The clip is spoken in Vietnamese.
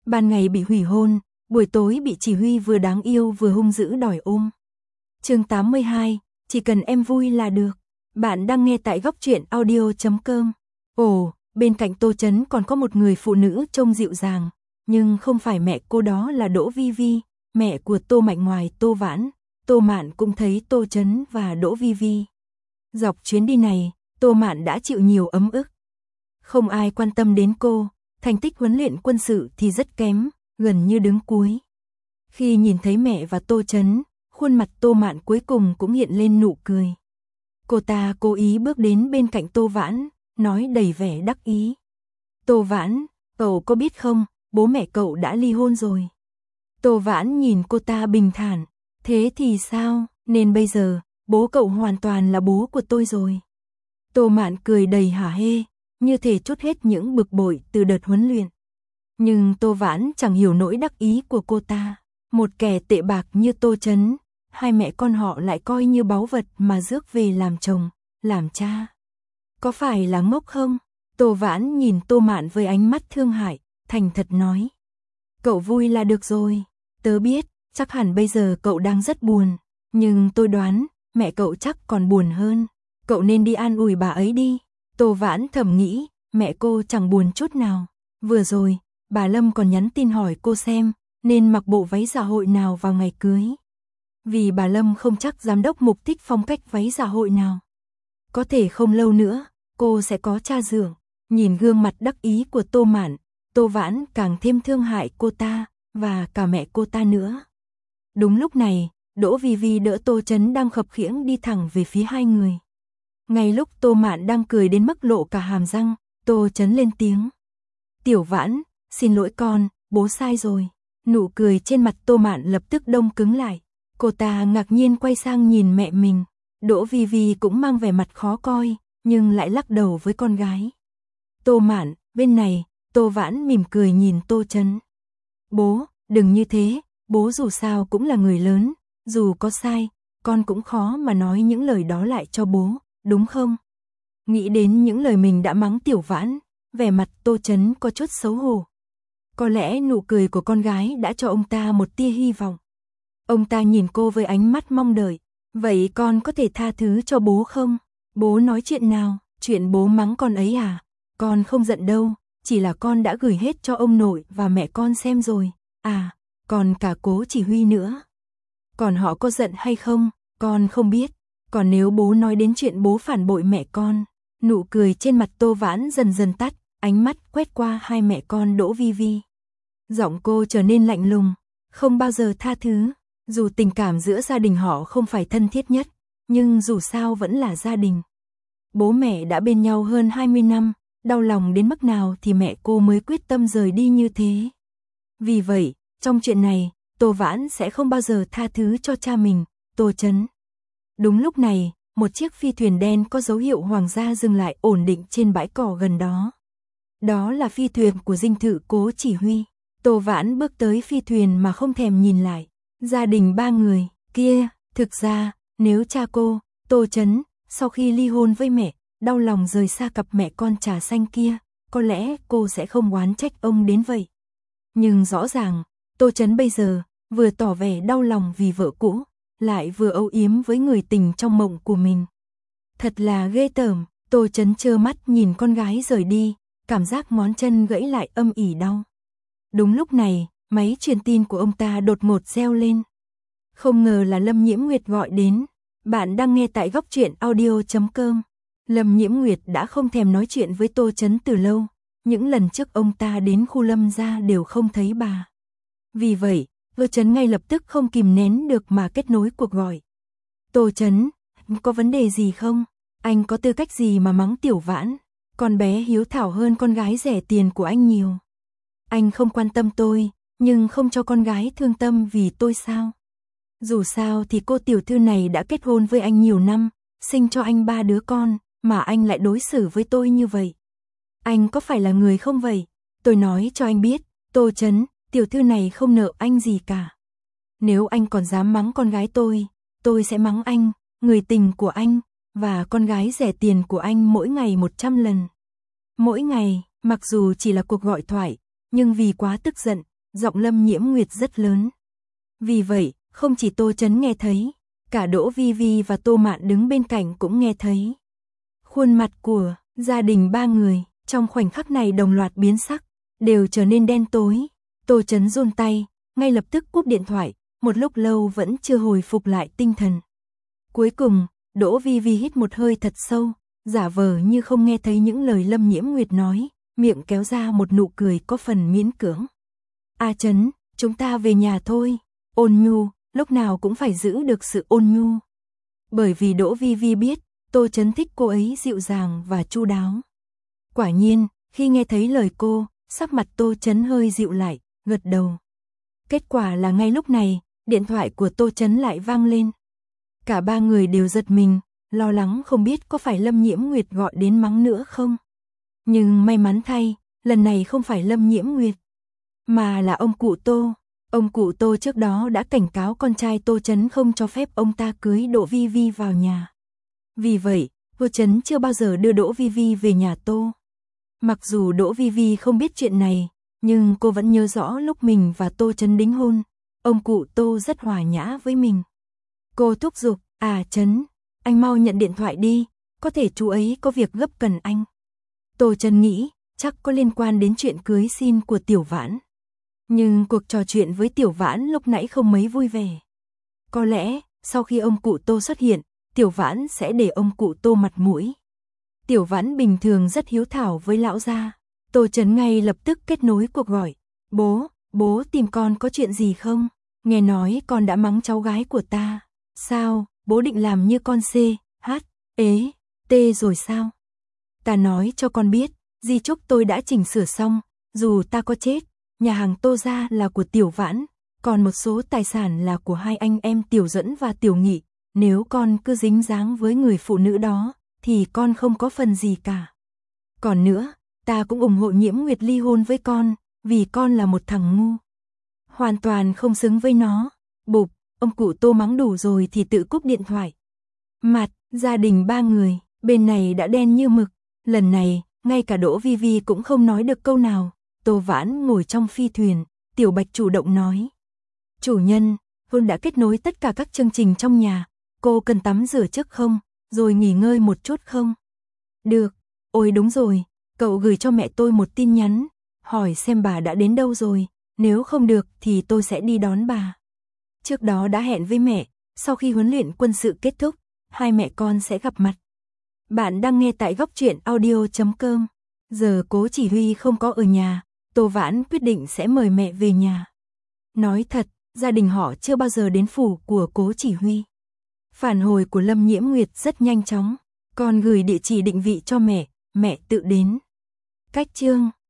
Ban ngày bị hủy hôn, buổi tối bị chỉ huy vừa đáng yêu vừa hung dữ đòi ôm. Chương 82, chỉ cần em vui là được. Bạn đang nghe tại góc truyện audio.com. Ồ, bên cạnh Tô Chấn còn có một người phụ nữ trông dịu dàng, nhưng không phải mẹ cô, đó là Đỗ Vi Vi, mẹ của Tô Mạnh ngoài Tô Vãn. Tô Mạn cũng thấy Tô Chấn và Đỗ Vi Vi. Dọc chuyến đi này, Tô Mạn đã chịu nhiều ấm ức. Không ai quan tâm đến cô, thành tích huấn luyện quân sự thì rất kém, gần như đứng cuối. Khi nhìn thấy mẹ và Tô Chấn, khuôn mặt Tô Mạn cuối cùng cũng hiện lên nụ cười. Cô ta cố ý bước đến bên cạnh Tô Vãn, nói đầy vẻ đắc ý. Tô Vãn, cậu có biết không, bố mẹ cậu đã ly hôn rồi. Tô Vãn nhìn cô ta bình thản, thế thì sao, nên bây giờ, bố cậu hoàn toàn là bố của tôi rồi. Tô Mạn cười đầy hả hê, như thể trút hết những bực bội từ đợt huấn luyện. Nhưng Tô Vãn chẳng hiểu nỗi đắc ý của cô ta. Một kẻ tệ bạc như Tô Chấn, hai mẹ con họ lại coi như báu vật mà rước về làm chồng, làm cha. Có phải là ngốc không? Tô Vãn nhìn Tô Mạn với ánh mắt thương hại, thành thật nói. Cậu vui là được rồi, tớ biết, chắc hẳn bây giờ cậu đang rất buồn, nhưng tôi đoán, mẹ cậu chắc còn buồn hơn. Cậu nên đi an ủi bà ấy đi. Tô Vãn thầm nghĩ, mẹ cô chẳng buồn chút nào. Vừa rồi, bà Lâm còn nhắn tin hỏi cô xem, nên mặc bộ váy dạ hội nào vào ngày cưới. Vì bà Lâm không chắc giám đốc Mục thích phong cách váy dạ hội nào. Có thể không lâu nữa, cô sẽ có cha dượng. Nhìn gương mặt đắc ý của Tô Mạn, Tô Vãn càng thêm thương hại cô ta, và cả mẹ cô ta nữa. Đúng lúc này, Đỗ Vi Vi đỡ Tô Chấn đang khập khiễng đi thẳng về phía hai người. Ngay lúc Tô Mạn đang cười đến mức lộ cả hàm răng, Tô Chấn lên tiếng. Tiểu Vãn, xin lỗi con, bố sai rồi. Nụ cười trên mặt Tô Mạn lập tức đông cứng lại. Cô ta ngạc nhiên quay sang nhìn mẹ mình. Đỗ Vi Vi cũng mang vẻ mặt khó coi, nhưng lại lắc đầu với con gái. Tô Mạn, bên này, Tô Vãn mỉm cười nhìn Tô Chấn. Bố, đừng như thế, bố dù sao cũng là người lớn, dù có sai, con cũng khó mà nói những lời đó lại cho bố, đúng không? Nghĩ đến những lời mình đã mắng Tiểu Vãn, vẻ mặt Tô Chấn có chút xấu hổ. Có lẽ nụ cười của con gái đã cho ông ta một tia hy vọng. Ông ta nhìn cô với ánh mắt mong đợi. Vậy con có thể tha thứ cho bố không? Bố nói chuyện nào? Chuyện bố mắng con ấy à? Con không giận đâu, chỉ là con đã gửi hết cho ông nội và mẹ con xem rồi. À, còn cả Cố chỉ huy nữa. Còn họ có giận hay không? Con không biết. Còn nếu bố nói đến chuyện bố phản bội mẹ con, nụ cười trên mặt Tô Vãn dần dần tắt, ánh mắt quét qua hai mẹ con Đỗ Vi Vi. Giọng cô trở nên lạnh lùng, không bao giờ tha thứ. Dù tình cảm giữa gia đình họ không phải thân thiết nhất, nhưng dù sao vẫn là gia đình. Bố mẹ đã bên nhau hơn 20 năm, đau lòng đến mức nào thì mẹ cô mới quyết tâm rời đi như thế. Vì vậy, trong chuyện này, Tô Vãn sẽ không bao giờ tha thứ cho cha mình, Tô Chấn. Đúng lúc này, một chiếc phi thuyền đen có dấu hiệu hoàng gia dừng lại ổn định trên bãi cỏ gần đó. Đó là phi thuyền của dinh thự Cố chỉ huy. Tô Vãn bước tới phi thuyền mà không thèm nhìn lại. Gia đình ba người, kia, thực ra, nếu cha cô, Tô Chấn, sau khi ly hôn với mẹ, đau lòng rời xa cặp mẹ con trà xanh kia, có lẽ cô sẽ không oán trách ông đến vậy. Nhưng rõ ràng, Tô Chấn bây giờ, vừa tỏ vẻ đau lòng vì vợ cũ, lại vừa âu yếm với người tình trong mộng của mình. Thật là ghê tởm, Tô Chấn trơ mắt nhìn con gái rời đi, cảm giác ngón chân gãy lại âm ỉ đau. Đúng lúc này, máy truyền tin của ông ta đột ngột reo lên. Không ngờ là Lâm Nhiễm Nguyệt gọi đến. Bạn đang nghe tại góc truyện audio.com. Lâm Nhiễm Nguyệt đã không thèm nói chuyện với Tô Chấn từ lâu. Những lần trước ông ta đến khu Lâm gia đều không thấy bà. Vì vậy, Tô Chấn ngay lập tức không kìm nén được mà kết nối cuộc gọi. Tô Chấn, có vấn đề gì không? Anh có tư cách gì mà mắng Tiểu Vãn? Con bé hiếu thảo hơn con gái rẻ tiền của anh nhiều. Anh không quan tâm tôi, nhưng không cho con gái thương tâm vì tôi sao? Dù sao thì cô tiểu thư này đã kết hôn với anh nhiều năm, sinh cho anh 3 đứa con, mà anh lại đối xử với tôi như vậy. Anh có phải là người không vậy? Tôi nói cho anh biết, Tô Chấn, tiểu thư này không nợ anh gì cả. Nếu anh còn dám mắng con gái tôi sẽ mắng anh, người tình của anh, và con gái rẻ tiền của anh mỗi ngày 100 lần. Mỗi ngày, mặc dù chỉ là cuộc gọi thoại, nhưng vì quá tức giận, giọng Lâm Nhiễm Nguyệt rất lớn. Vì vậy, không chỉ Tô Chấn nghe thấy, cả Đỗ Vi Vi và Tô Mạn đứng bên cạnh cũng nghe thấy. Khuôn mặt của gia đình ba người, trong khoảnh khắc này đồng loạt biến sắc, đều trở nên đen tối. Tô Chấn run tay, ngay lập tức cúp điện thoại, một lúc lâu vẫn chưa hồi phục lại tinh thần. Cuối cùng, Đỗ Vi Vi hít một hơi thật sâu, giả vờ như không nghe thấy những lời Lâm Nhiễm Nguyệt nói, miệng kéo ra một nụ cười có phần miễn cưỡng. A Chấn, chúng ta về nhà thôi. Ôn nhu, lúc nào cũng phải giữ được sự ôn nhu. Bởi vì Đỗ Vi Vi biết, Tô Chấn thích cô ấy dịu dàng và chu đáo. Quả nhiên, khi nghe thấy lời cô, sắc mặt Tô Chấn hơi dịu lại, gật đầu. Kết quả là ngay lúc này, điện thoại của Tô Chấn lại vang lên. Cả ba người đều giật mình, lo lắng không biết có phải Lâm Nhiễm Nguyệt gọi đến mắng nữa không. Nhưng may mắn thay, lần này không phải Lâm Nhiễm Nguyệt, mà là ông cụ Tô. Ông cụ Tô trước đó đã cảnh cáo con trai Tô Chấn không cho phép ông ta cưới Đỗ Vi Vi vào nhà. Vì vậy, Tô Chấn chưa bao giờ đưa Đỗ Vi Vi về nhà Tô. Mặc dù Đỗ Vi Vi không biết chuyện này, nhưng cô vẫn nhớ rõ lúc mình và Tô Chấn đính hôn, ông cụ Tô rất hòa nhã với mình. Cô thúc giục, Chấn, anh mau nhận điện thoại đi, có thể chú ấy có việc gấp cần anh. Tô Chấn nghĩ, chắc có liên quan đến chuyện cưới xin của Tiểu Vãn. Nhưng cuộc trò chuyện với Tiểu Vãn lúc nãy không mấy vui vẻ. Có lẽ, sau khi ông cụ Tô xuất hiện, Tiểu Vãn sẽ để ông cụ Tô mặt mũi. Tiểu Vãn bình thường rất hiếu thảo với lão gia. Tô Chấn ngay lập tức kết nối cuộc gọi. Bố tìm con có chuyện gì không? Nghe nói con đã mắng cháu gái của ta. Sao, bố định làm như con CHT rồi sao? Ta nói cho con biết, di chúc tôi đã chỉnh sửa xong, dù ta có chết, nhà hàng Tô gia là của Tiểu Vãn, còn một số tài sản là của hai anh em Tiểu Dẫn và Tiểu Nghị. Nếu con cứ dính dáng với người phụ nữ đó, thì con không có phần gì cả. Còn nữa, ta cũng ủng hộ Nhiễm Nguyệt ly hôn với con, vì con là một thằng ngu. Hoàn toàn không xứng với nó. Bụp, ông cụ Tô mắng đủ rồi thì tự cúp điện thoại. Mặt, gia đình ba người, bên này đã đen như mực. Lần này, ngay cả Đỗ Vi Vi cũng không nói được câu nào. Tô Vãn ngồi trong phi thuyền, Tiểu Bạch chủ động nói. Chủ nhân, Hôn đã kết nối tất cả các chương trình trong nhà. Cô cần tắm rửa trước không? Rồi nghỉ ngơi một chút không? Được. Ôi đúng rồi, cậu gửi cho mẹ tôi một tin nhắn, hỏi xem bà đã đến đâu rồi. Nếu không được thì tôi sẽ đi đón bà. Trước đó đã hẹn với mẹ, sau khi huấn luyện quân sự kết thúc, hai mẹ con sẽ gặp mặt. Bạn đang nghe tại góc truyện audio.com. Giờ Cố Chỉ Huy không có ở nhà, Tô Vãn quyết định sẽ mời mẹ về nhà. Nói thật, gia đình họ chưa bao giờ đến phủ của Cố Chỉ Huy. Phản hồi của Lâm Nhiễm Nguyệt rất nhanh chóng, con gửi địa chỉ định vị cho mẹ tự đến. Cách chương